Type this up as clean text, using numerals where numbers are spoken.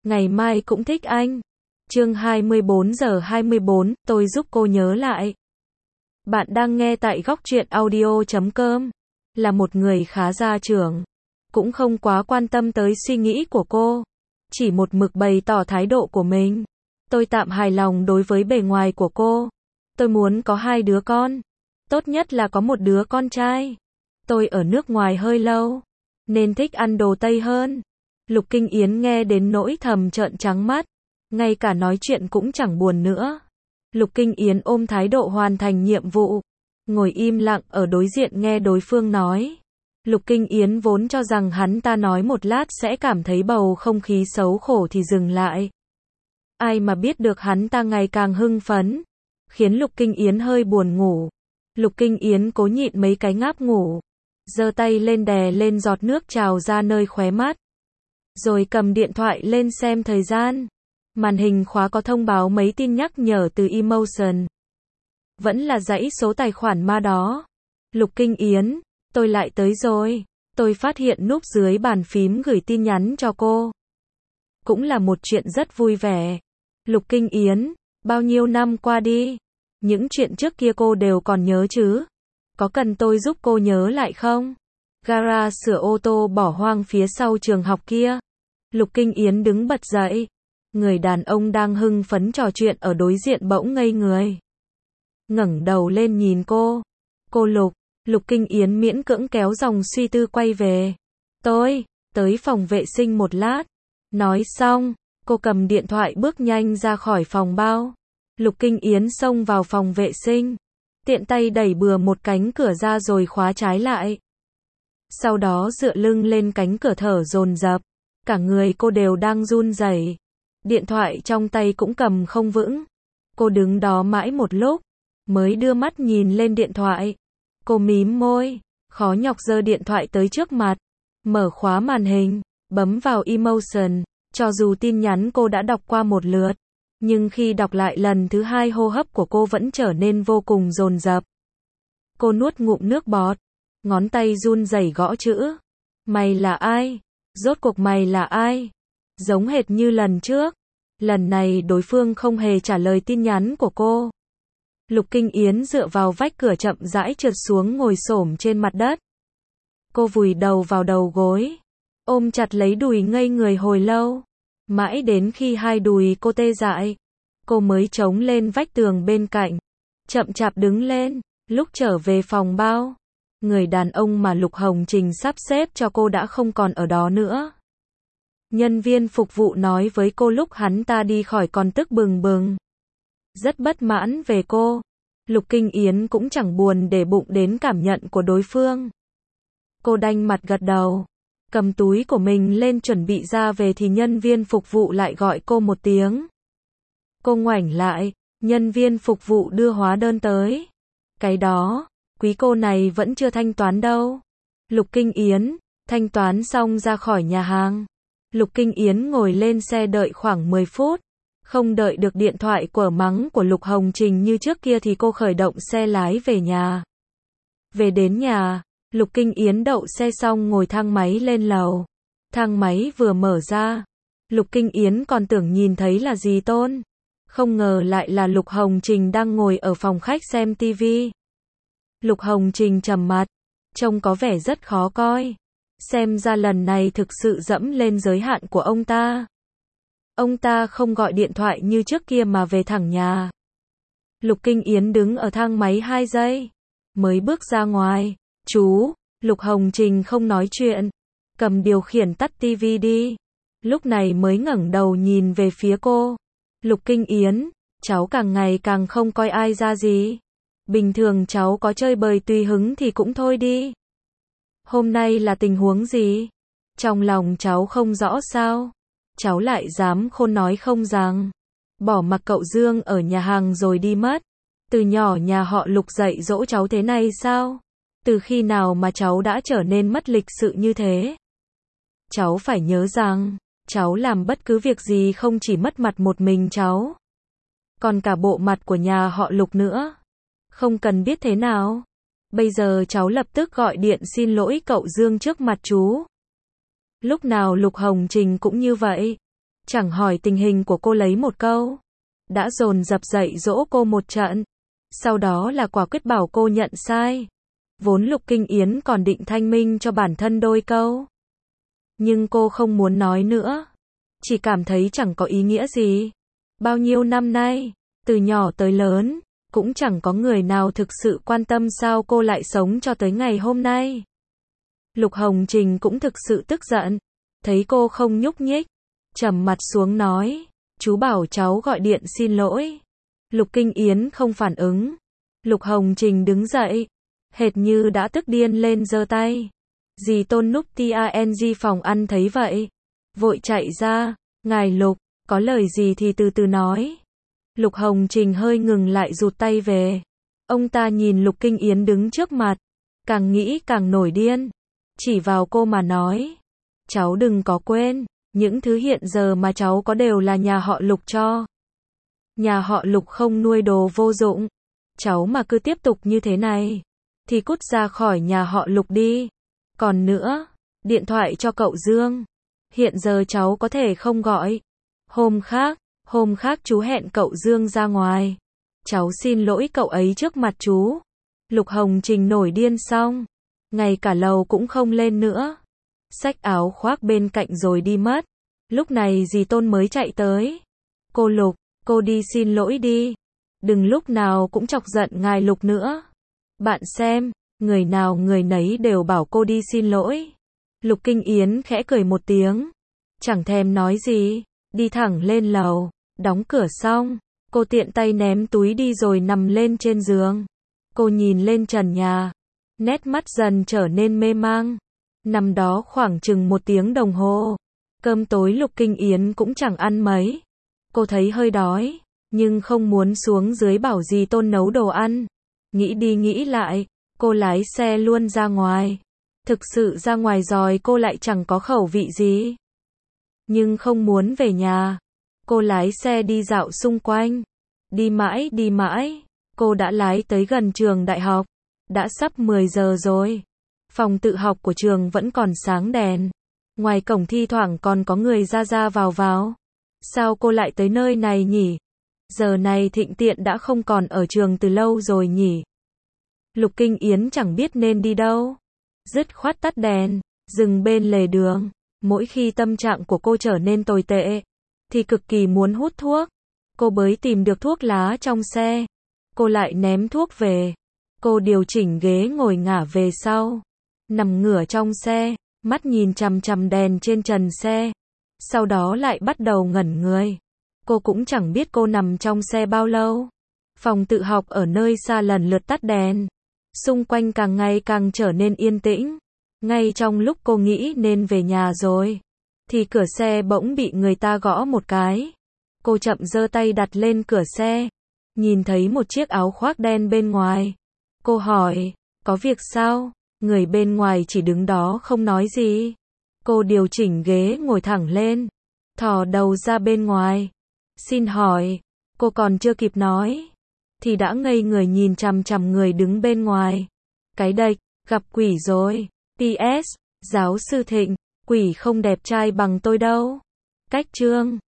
ngày mai cũng thích anh. Chương 24:24, tôi giúp cô nhớ lại. Bạn đang nghe tại góc truyện audio.com. Là một người khá gia trưởng, cũng không quá quan tâm tới suy nghĩ của cô, chỉ một mực bày tỏ thái độ của mình. Tôi tạm hài lòng đối với bề ngoài của cô. Tôi muốn có 2 đứa con, tốt nhất là có một đứa con trai. Tôi ở nước ngoài hơi lâu, nên thích ăn đồ Tây hơn. Lục Kinh Yến nghe đến nỗi thầm trợn trắng mắt, ngay cả nói chuyện cũng chẳng buồn nữa. Lục Kinh Yến ôm thái độ hoàn thành nhiệm vụ, ngồi im lặng ở đối diện nghe đối phương nói. Lục Kinh Yến vốn cho rằng hắn ta nói một lát sẽ cảm thấy bầu không khí xấu khổ thì dừng lại. Ai mà biết được hắn ta ngày càng hưng phấn, khiến Lục Kinh Yến hơi buồn ngủ. Lục Kinh Yến cố nhịn mấy cái ngáp ngủ, giơ tay lên đè lên giọt nước trào ra nơi khóe mắt, rồi cầm điện thoại lên xem thời gian. Màn hình khóa có thông báo mấy tin nhắc nhở từ Emotion. Vẫn là dãy số tài khoản ma đó. Lục Kinh Yến, tôi lại tới rồi. Tôi phát hiện núp dưới bàn phím gửi tin nhắn cho cô. Cũng là một chuyện rất vui vẻ. Lục Kinh Yến, bao nhiêu năm qua đi, những chuyện trước kia cô đều còn nhớ chứ? Có cần tôi giúp cô nhớ lại không? Gara sửa ô tô bỏ hoang phía sau trường học kia. Lục Kinh Yến đứng bật dậy. Người đàn ông đang hưng phấn trò chuyện ở đối diện bỗng ngây người. Ngẩng đầu lên nhìn cô. Cô Lục. Lục Kinh Yến miễn cưỡng kéo dòng suy tư quay về. Tôi tới phòng vệ sinh một lát. Nói xong, cô cầm điện thoại bước nhanh ra khỏi phòng bao. Lục Kinh Yến xông vào phòng vệ sinh, tiện tay đẩy bừa một cánh cửa ra rồi khóa trái lại. Sau đó dựa lưng lên cánh cửa thở dồn dập, cả người cô đều đang run rẩy. Điện thoại trong tay cũng cầm không vững. Cô đứng đó mãi một lúc, mới đưa mắt nhìn lên điện thoại. Cô mím môi, khó nhọc giơ điện thoại tới trước mặt, mở khóa màn hình, bấm vào Emotion. Cho dù tin nhắn cô đã đọc qua một lượt, nhưng khi đọc lại lần thứ 2 hô hấp của cô vẫn trở nên vô cùng dồn dập. Cô nuốt ngụm nước bọt, ngón tay run rẩy gõ chữ. Mày là ai? Rốt cuộc mày là ai? Giống hệt như lần trước. Lần này đối phương không hề trả lời tin nhắn của cô. Lục Kinh Yến dựa vào vách cửa chậm rãi trượt xuống ngồi xổm trên mặt đất. Cô vùi đầu vào đầu gối, ôm chặt lấy đùi ngây người hồi lâu. Mãi đến khi 2 đùi cô tê dại, cô mới chống lên vách tường bên cạnh, chậm chạp đứng lên. Lúc trở về phòng bao, người đàn ông mà Lục Hồng Trình sắp xếp cho cô đã không còn ở đó nữa. Nhân viên phục vụ nói với cô lúc hắn ta đi khỏi còn tức bừng bừng, rất bất mãn về cô. Lục Kinh Yến cũng chẳng buồn để bụng đến cảm nhận của đối phương. Cô đanh mặt gật đầu, cầm túi của mình lên chuẩn bị ra về thì nhân viên phục vụ lại gọi cô một tiếng. Cô ngoảnh lại, nhân viên phục vụ đưa hóa đơn tới. Cái đó, quý cô này vẫn chưa thanh toán đâu. Lục Kinh Yến, thanh toán xong ra khỏi nhà hàng. Lục Kinh Yến ngồi lên xe đợi khoảng 10 phút. Không đợi được điện thoại quở mắng của Lục Hồng Trình như trước kia thì cô khởi động xe lái về nhà. Về đến nhà, Lục Kinh Yến đậu xe xong ngồi thang máy lên lầu. Thang máy vừa mở ra, Lục Kinh Yến còn tưởng nhìn thấy là dì Tôn. Không ngờ lại là Lục Hồng Trình đang ngồi ở phòng khách xem tivi. Lục Hồng Trình trầm mặt, trông có vẻ rất khó coi. Xem ra lần này thực sự dẫm lên giới hạn của ông ta. Ông ta không gọi điện thoại như trước kia mà về thẳng nhà. Lục Kinh Yến đứng ở thang máy 2 giây, mới bước ra ngoài. Chú, Lục Hồng Trình không nói chuyện, cầm điều khiển tắt tivi đi. Lúc này mới ngẩng đầu nhìn về phía cô. Lục Kinh Yến, cháu càng ngày càng không coi ai ra gì. Bình thường cháu có chơi bời tùy hứng thì cũng thôi đi. Hôm nay là tình huống gì? Trong lòng cháu không rõ sao? Cháu lại dám khôn nói không rằng bỏ mặc cậu Dương ở nhà hàng rồi đi mất. Từ nhỏ nhà họ Lục dạy dỗ cháu thế này sao? Từ khi nào mà cháu đã trở nên mất lịch sự như thế? Cháu phải nhớ rằng, cháu làm bất cứ việc gì không chỉ mất mặt một mình cháu, còn cả bộ mặt của nhà họ Lục nữa. Không cần biết thế nào. Bây giờ cháu lập tức gọi điện xin lỗi cậu Dương trước mặt chú. Lúc nào Lục Hồng Trình cũng như vậy. chẳng hỏi tình hình của cô lấy một câu. Đã dồn dập dạy dỗ cô một trận. Sau đó là quả quyết bảo cô nhận sai. Vốn Lục Kinh Yến còn định thanh minh cho bản thân đôi câu. Nhưng cô không muốn nói nữa. Chỉ cảm thấy chẳng có ý nghĩa gì. Bao nhiêu năm nay, từ nhỏ tới lớn, cũng chẳng có người nào thực sự quan tâm sao cô lại sống cho tới ngày hôm nay. Lục Hồng Trình cũng thực sự tức giận. Thấy cô không nhúc nhích, trầm mặt xuống nói, chú bảo cháu gọi điện xin lỗi. Lục Kinh Yến không phản ứng. Lục Hồng Trình đứng dậy, hệt như đã tức điên lên giơ tay. Dì Tôn núp TANG phòng ăn thấy vậy, vội chạy ra, ngài Lục, có lời gì thì từ từ nói. Lục Hồng Trình hơi ngừng lại rụt tay về. Ông ta nhìn Lục Kinh Yến đứng trước mặt, càng nghĩ càng nổi điên. Chỉ vào cô mà nói, cháu đừng có quên, những thứ hiện giờ mà cháu có đều là nhà họ Lục cho. Nhà họ Lục không nuôi đồ vô dụng. Cháu mà cứ tiếp tục như thế này, thì cút ra khỏi nhà họ Lục đi. Còn nữa, điện thoại cho cậu Dương. Hiện giờ cháu có thể không gọi. Hôm khác chú hẹn cậu Dương ra ngoài. Cháu xin lỗi cậu ấy trước mặt chú. Lục Hồng Trình nổi điên xong, ngay cả lầu cũng không lên nữa. Xách áo khoác bên cạnh rồi đi mất. Lúc này dì Tôn mới chạy tới. Cô Lục, cô đi xin lỗi đi. Đừng lúc nào cũng chọc giận ngài Lục nữa. Bạn xem, người nào người nấy đều bảo cô đi xin lỗi. Lục Kinh Yến khẽ cười một tiếng, chẳng thèm nói gì, đi thẳng lên lầu, đóng cửa xong, cô tiện tay ném túi đi rồi nằm lên trên giường. Cô nhìn lên trần nhà, nét mắt dần trở nên mê mang. Nằm đó khoảng chừng 1 tiếng đồng hồ. Cơm tối Lục Kinh Yến cũng chẳng ăn mấy. Cô thấy hơi đói, nhưng không muốn xuống dưới bảo dì Tôn nấu đồ ăn. Nghĩ đi nghĩ lại, cô lái xe luôn ra ngoài. Thực sự ra ngoài rồi cô lại chẳng có khẩu vị gì. Nhưng không muốn về nhà. Cô lái xe đi dạo xung quanh. Đi mãi, cô đã lái tới gần trường đại học. Đã sắp 10 giờ rồi. Phòng tự học của trường vẫn còn sáng đèn. Ngoài cổng thi thoảng còn có người ra vào. Sao cô lại tới nơi này nhỉ? Giờ này Thịnh Tiện đã không còn ở trường từ lâu rồi nhỉ? Lục Kinh Yến chẳng biết nên đi đâu. Dứt khoát tắt đèn, dừng bên lề đường. Mỗi khi tâm trạng của cô trở nên tồi tệ, thì cực kỳ muốn hút thuốc. Cô bới tìm được thuốc lá trong xe. Cô lại ném thuốc về. Cô điều chỉnh ghế ngồi ngả về sau. Nằm ngửa trong xe, mắt nhìn chằm chằm đèn trên trần xe. Sau đó lại bắt đầu ngẩn người. Cô cũng chẳng biết cô nằm trong xe bao lâu. Phòng tự học ở nơi xa lần lượt tắt đèn. Xung quanh càng ngày càng trở nên yên tĩnh. Ngay trong lúc cô nghĩ nên về nhà rồi, thì cửa xe bỗng bị người ta gõ một cái. Cô chậm giơ tay đặt lên cửa xe. Nhìn thấy một chiếc áo khoác đen bên ngoài. Cô hỏi, có việc sao? Người bên ngoài chỉ đứng đó không nói gì. Cô điều chỉnh ghế ngồi thẳng lên, thò đầu ra bên ngoài. Xin hỏi, cô còn chưa kịp nói, thì đã ngây người nhìn chằm chằm người đứng bên ngoài. Cái đệch, gặp quỷ rồi. PS, giáo sư Thịnh, quỷ không đẹp trai bằng tôi đâu. Cách chương